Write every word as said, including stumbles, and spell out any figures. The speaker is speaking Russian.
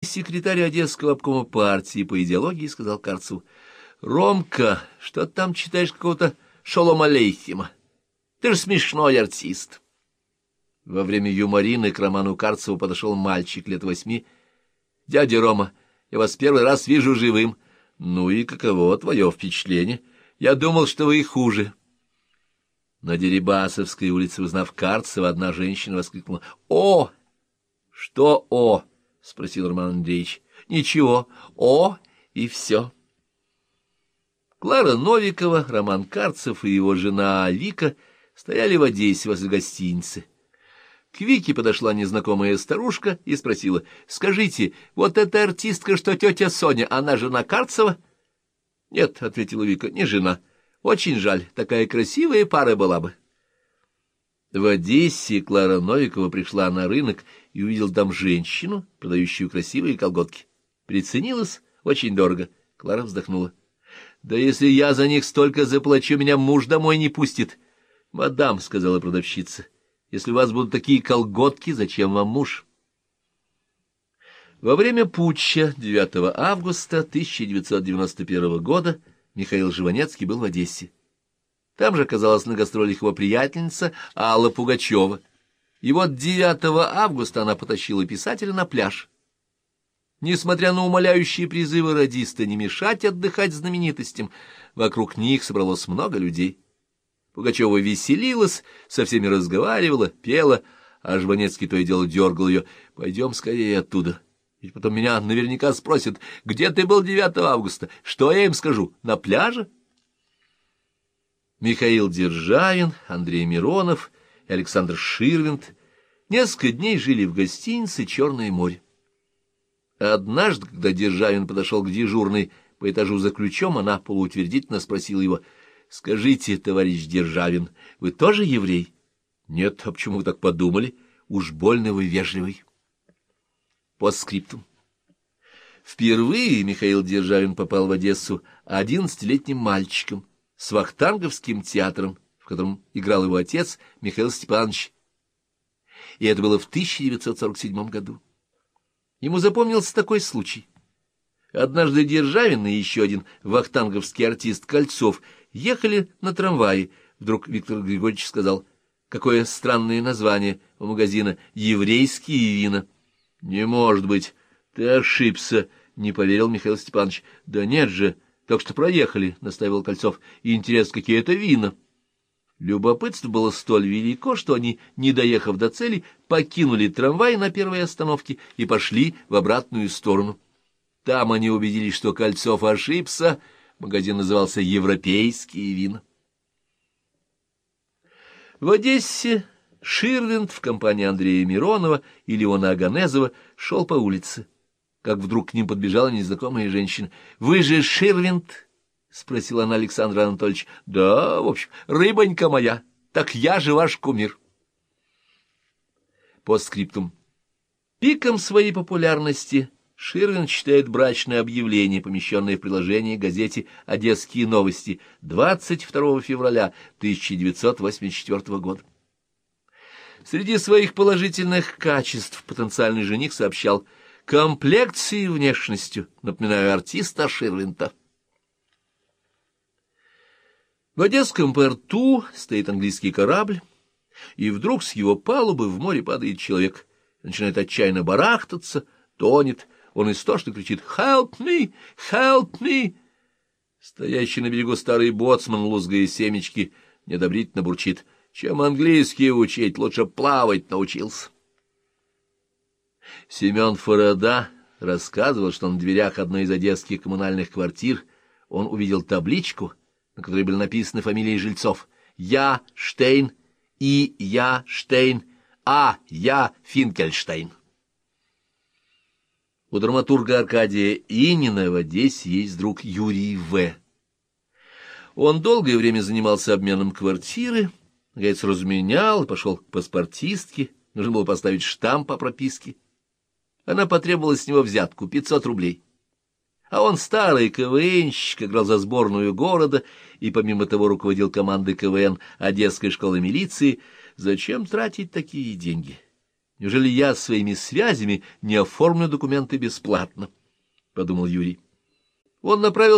секретарь Одесского обкома партии по идеологии сказал Карцеву: «Ромка, что ты там читаешь какого-то Шолом Алейхима? Ты же смешной артист». Во время юморины к Роману Карцеву подошел мальчик лет восьми. «Дядя Рома, я вас первый раз вижу живым. Ну и каково твое впечатление? Я думал, что вы и хуже». На Дерибасовской улице, узнав Карцева, одна женщина воскликнула: «О!» «Что «о»?» — спросил Роман Андреевич. «Ничего, «о» и все». Клара Новикова, Роман Карцев и его жена Вика стояли в Одессе возле гостиницы. К Вике подошла незнакомая старушка и спросила: «Скажите, вот эта артистка, что тетя Соня, она жена Карцева?» «Нет», — ответила Вика, — «не жена. Очень жаль, такая красивая пара была бы». В Одессе Клара Новикова пришла на рынок и увидела там женщину, продающую красивые колготки. Приценилась очень дорого. Клара вздохнула: «Да если я за них столько заплачу, меня муж домой не пустит». «Мадам», — сказала продавщица, — «если у вас будут такие колготки, зачем вам муж?» Во время путча девятого августа тысяча девятьсот девяносто первого года Михаил Жванецкий был в Одессе. Там же оказалась на гастролях его приятельница Алла Пугачева. И вот девятого августа она потащила писателя на пляж. Несмотря на умоляющие призывы радиста не мешать отдыхать знаменитостям, вокруг них собралось много людей. Пугачева веселилась, со всеми разговаривала, пела, а Жванецкий то и дело дергал ее: «Пойдем скорее оттуда. Ведь потом меня наверняка спросят: где ты был девятого августа? Что я им скажу? На пляже?» Михаил Державин, Андрей Миронов и Александр Ширвинд несколько дней жили в гостинице «Черное море». Однажды, когда Державин подошел к дежурной по этажу за ключом, она полуутвердительно спросила его: «Скажите, товарищ Державин, вы тоже еврей?» «Нет, а почему вы так подумали? Уж больно вы вежливый». Постскриптум. Впервые Михаил Державин попал в Одессу одиннадцатилетним мальчиком с вахтанговским театром, в котором играл его отец Михаил Степанович. И это было в тысяча девятьсот сорок седьмом году. Ему запомнился такой случай. Однажды Державин и еще один вахтанговский артист Кольцов ехали на трамвае. Вдруг Виктор Григорьевич сказал: «Какое странное название у магазина «Еврейские вина». «Не может быть, ты ошибся», — не поверил Михаил Степанович. «Да нет же, только что проехали», — настаивал Кольцов. «И интересно, какие это вина». Любопытство было столь велико, что они, не доехав до цели, покинули трамвай на первой остановке и пошли в обратную сторону. Там они убедились, что Кольцов ошибся. Магазин назывался «Европейские вина». В Одессе Ширвинд в компании Андрея Миронова и Леона Аганезова шел по улице, как вдруг к ним подбежала незнакомая женщина. «Вы же Ширвинд?» — спросила она Александра Анатольевича. «Да, в общем, рыбонька моя, так я же ваш кумир». Постскриптум. Пиком своей популярности Ширвинд считает брачное объявление, помещенное в приложении к газете «Одесские новости» двадцать второго февраля тысяча девятьсот восемьдесят четвёртого года. Среди своих положительных качеств потенциальный жених сообщал: комплекцией и внешностью напоминаю артиста Ширвинда. В Одесском порту стоит английский корабль, и вдруг с его палубы в море падает человек, начинает отчаянно барахтаться, тонет. Он истошно кричит: «Help me! Help me!» Стоящий на берегу старый боцман, лузгая семечки, неодобрительно бурчит: «Чем английский учить, лучше плавать научился». Семен Форода рассказывал, что на дверях одной из одесских коммунальных квартир он увидел табличку, на которой были написаны фамилии жильцов: «Я Штейн», «И Я Штейн», «А Я Финкельштейн». У драматурга Аркадия Инина в Одессе есть друг Юрий В. Он долгое время занимался обменом квартиры, наконец разменял и пошел к паспортистке, нужно было поставить штамп по прописке. Она потребовала с него взятку — пятьсот рублей. А он старый КВНщик, играл за сборную города и помимо того руководил командой КВН Одесской школы милиции. Зачем тратить такие деньги? Неужели я своими связями не оформлю документы бесплатно? — подумал Юрий. Он направился